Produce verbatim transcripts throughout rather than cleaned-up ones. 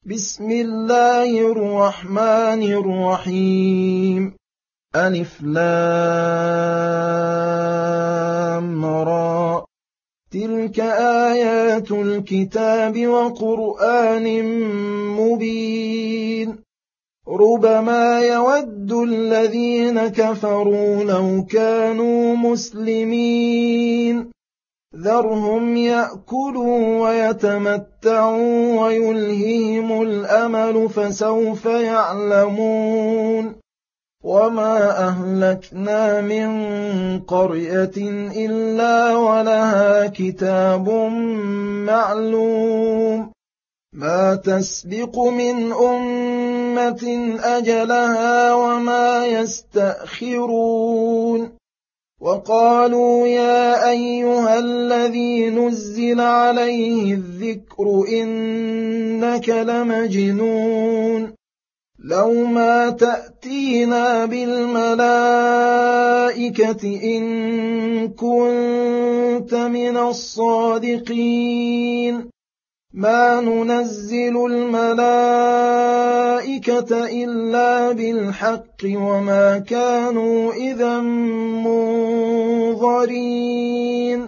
بسم الله الرحمن الرحيم. ألف لام را. تلك آيات الكتاب وقرآن مبين. ربما يود الذين كفروا لو كانوا مسلمين. ذرهم يأكلوا ويتمتعوا ويلههم الأمل فسوف يعلمون. وما أهلكنا من قرية إلا ولها كتاب معلوم. ما تسبق من أمة أجلها وما يستأخرون. وقالوا يا أيها الذي نزل عليه الذكر إنك لمجنون. لو ما تأتينا بالملائكة إن كنت من الصادقين. ما ننزل الملائكة إلا بالحق وما كانوا إذا منظرين.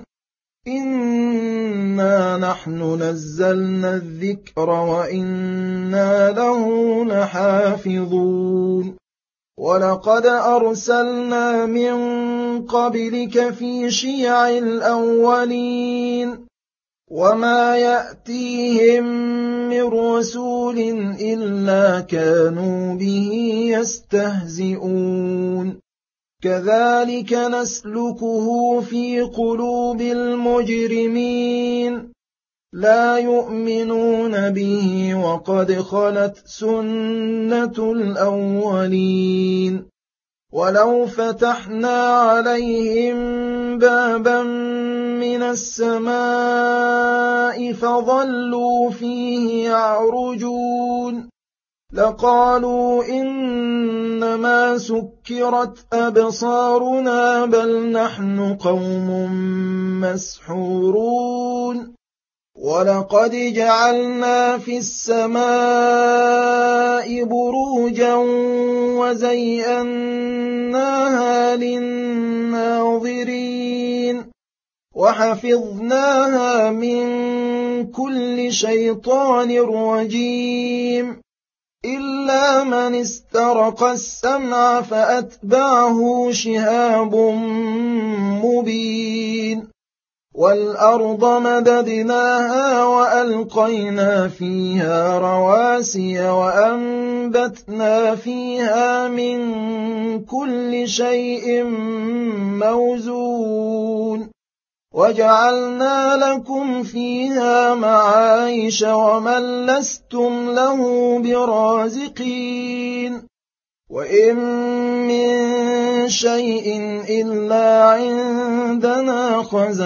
إنا نحن نزلنا الذكر وإنا له لحافظون. ولقد أرسلنا من قبلك في شيع الأولين. وما يأتيهم من رسول إلا كانوا به يستهزئون. كذلك نسلكه في قلوب المجرمين. لا يؤمنون به وقد خلت سنة الأولين. ولو فتحنا عليهم بابا من السماء فظلوا فيه يعرجون لقالوا إنما سكرت أبصارنا بل نحن قوم مسحورون. ولقد جعلنا في السماء بروجا وزيناها للناظرين وحفظناها من كل شيطان رجيم إلا من استرق السمع فأتبعه شهاب مبين. والأرض مددناها وألقينا فيها رواسي وأنبتنا فيها من كل شيء موزون. وجعلنا لكم فيها معايش ومن لستم له برازقين. وإن من شيء إلا عندنا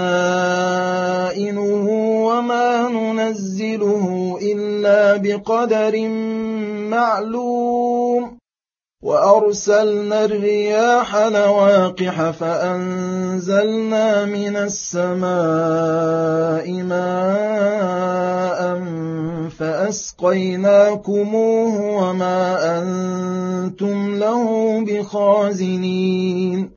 خزائنه وما ننزله إلا بقدر معلوم. وأرسلنا الرياح لواقح فأنزلنا من السماء ماء فأسقيناكموه وما أنتم له بخازنين.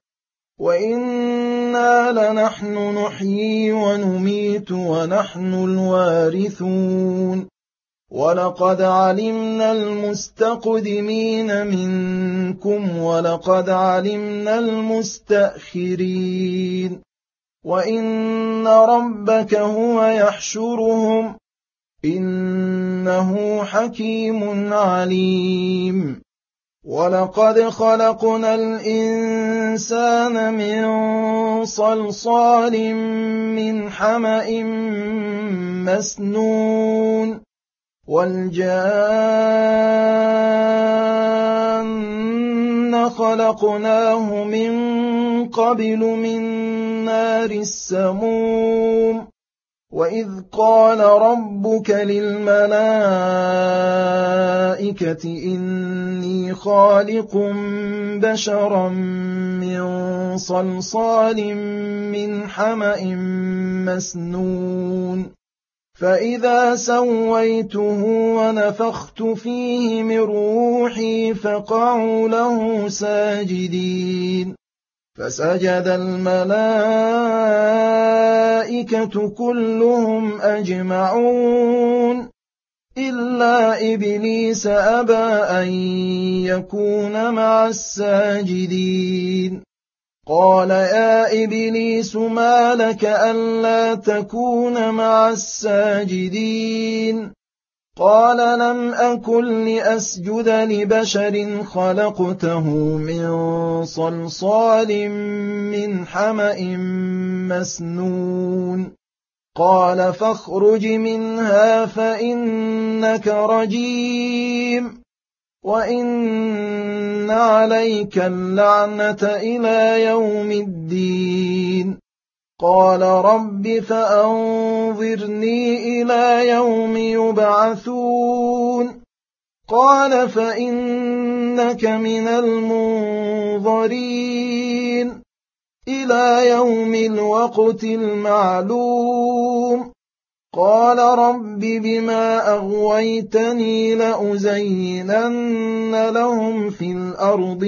وإنا لنحن نحيي ونميت ونحن الوارثون. ولقد علمنا المستقدمين منكم ولقد علمنا المستأخرين. وإن ربك هو يحشرهم إنه حكيم عليم. ولقد خلقنا الإنسان من صلصال من حمأ مسنون. والجان خلقناه من قبل من نار السموم. وإذ قال ربك للملائكة إني خالق بشرا من صلصال من حمأ مسنون. فإذا سويته ونفخت فيه من روحي فقعوا له ساجدين فسجد الملائكة كلهم أجمعون إلا إبليس أبى أن يكون مع الساجدين قال يا إبليس ما لك ألا تكون مع الساجدين قال لم أكن لأسجد لبشر خلقته من صلصال من حمأ مسنون قال فاخرج منها فإنك رجيم وإن عليك اللعنة إلى يوم الدين قال رب فأنظرني إلى يوم يبعثون قال فإنك من المنظرين إلى يوم الوقت المعلوم قال رب بما أغويتني لأزينن لهم في الأرض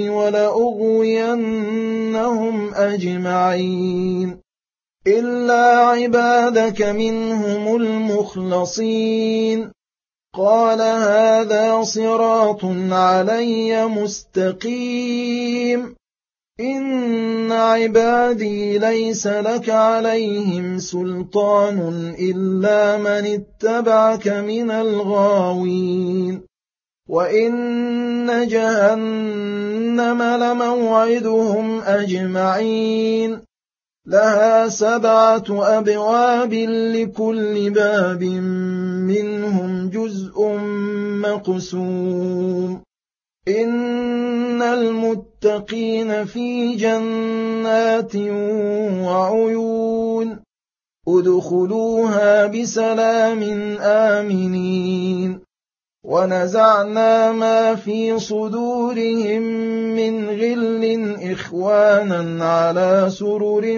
ولأغوينهم أجمعين إلا عبادك منهم المخلصين قال هذا صراط علي مستقيم إن عبادي ليس لك عليهم سلطان إلا من اتبعك من الغاوين وإن جهنم لموعدهم أجمعين لها سبعة أبواب لكل باب منهم جزء مقسوم إن المتقين في جنات وعيون ادخلوها بسلام آمنين ونزعنا ما في صدورهم من غل إخوانا على سرر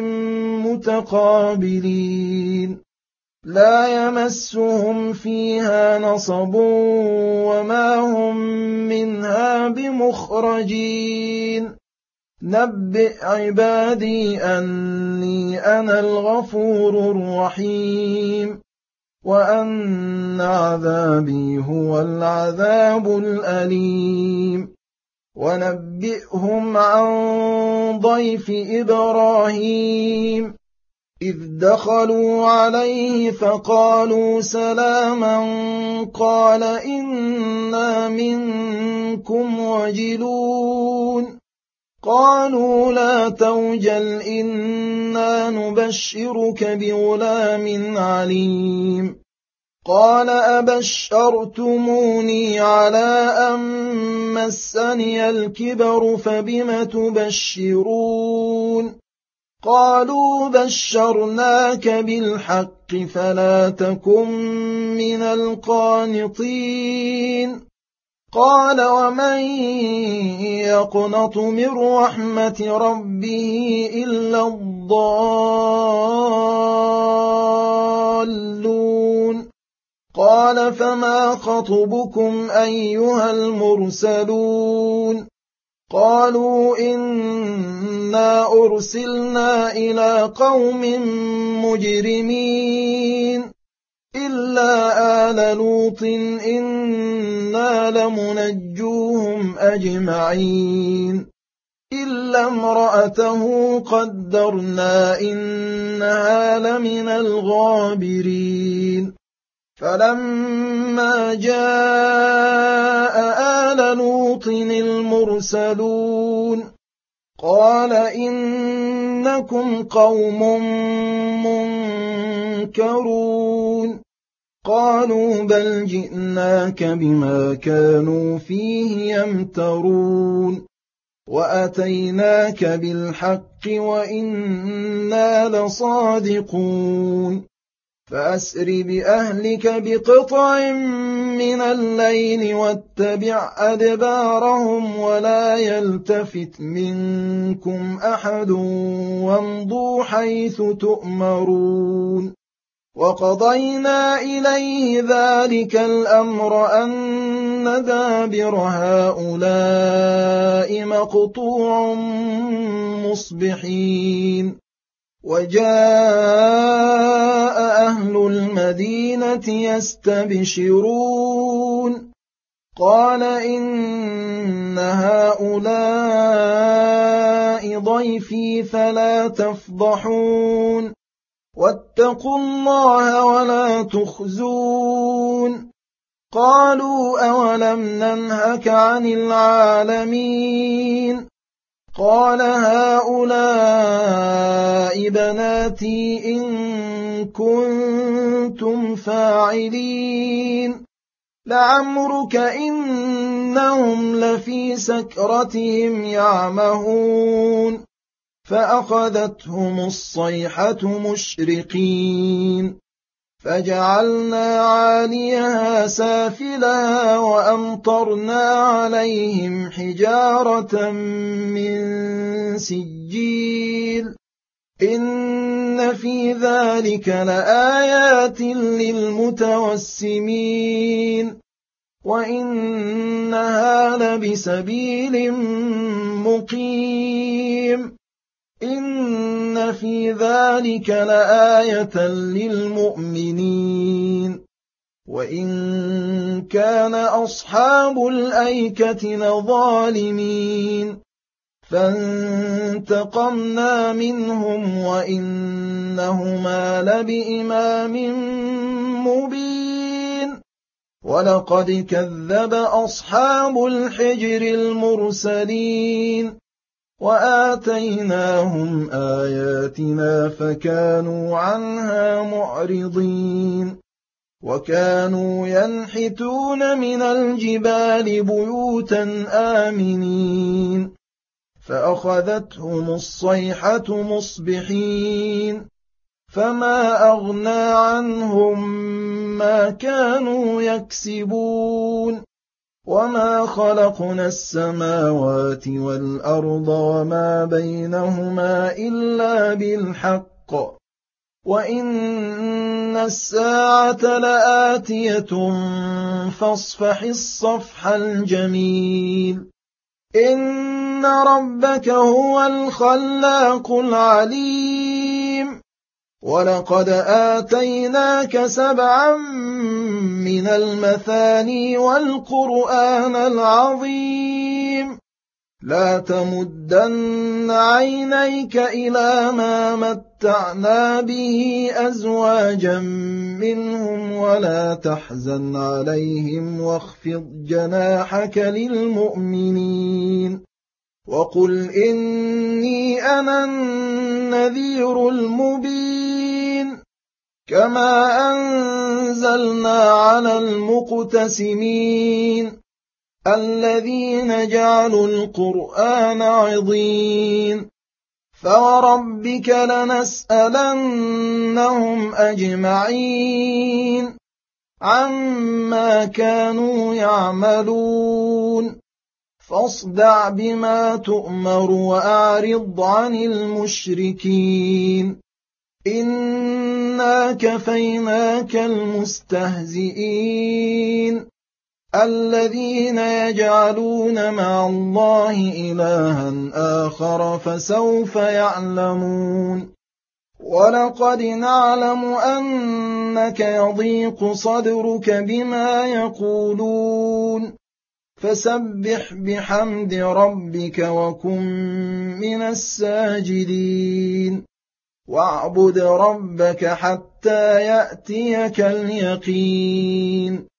متقابلين لا يمسهم فيها نصب وما هم منها بمخرجين نبئ عبادي أني أنا الغفور الرحيم وأن عذابي هو العذاب الأليم ونبئهم عن ضيف إبراهيم إذ دخلوا عليه فقالوا سلاما قال إنا منكم وجلون قالوا لا توجل إنا نبشرك بغلام عليم قال أبشرتموني على أن مسني الكبر فبم تبشرون قالوا بشرناك بالحق فلا تكن من القانطين قال ومن يقنط من رحمة ربه إلا الضالون قال فما خطبكم أيها المرسلون قالوا إنا أرسلنا إلى قوم مجرمين إلا آل لوط إنا لمنجوهم أجمعين إلا امرأته قدرنا إنها لمن الغابرين فلما جاء آل لوط المرسلون قال إنكم قوم منكرون قالوا بل جئناك بما كانوا فيه يمترون وأتيناك بالحق وإنا لصادقون فأسر بأهلك بقطع من الليل واتبع أدبارهم ولا يلتفت منكم أحد وامضوا حيث تؤمرون وقضينا إليه ذلك الأمر أن دابر هؤلاء مقطوع مصبحين وجاء أهل المدينة يستبشرون قال إن هؤلاء ضيفي فلا تفضحون واتقوا الله ولا تخزون قالوا أولم ننهك عن العالمين قال هؤلاء بناتي إن كنتم فاعلين لعمرك إنهم لفي سكرتهم يعمهون فأخذتهم الصيحة مشرقين فجعلنا عاليها سافلها وأمطرنا عليهم حجارة من سجيل إن في ذلك لآيات للمتوسمين وإنها لبسبيل مقيم إن في ذلك لآية للمؤمنين وإن كان أصحاب الأيكة لظالمين فانتقمنا منهم وإنهما لبإمام مبين ولقد كذب أصحاب الحجر المرسلين وآتيناهم آياتنا فكانوا عنها معرضين وكانوا ينحتون من الجبال بيوتا آمنين فأخذتهم الصيحة مصبحين فما أغنى عنهم ما كانوا يكسبون وما خلقنا السماوات والأرض وما بينهما إلا بالحق وإن الساعة لآتية فاصفح الصفح الجميل إن ربك هو الخلاق العليم ولقد آتيناك سبعا من المثاني والقرآن العظيم لا تمدن عينيك إلى ما متعنا به أزواجا منهم ولا تحزن عليهم واخفض جناحك للمؤمنين وقل إني أنا النذير المبين كما أنزلنا على المقتسمين الذين جعلوا القرآن عضين فوربك لنسألنهم أجمعين عما كانوا يعملون فاصدع بما تؤمر وأعرض عن المشركين إنا كفيناك المستهزئين الذين يجعلون مع الله إلها آخر فسوف يعلمون ولقد نعلم أنك يضيق صدرك بما يقولون فسبح بحمد ربك وكن من الساجدين واعبد ربك حتى يأتيك اليقين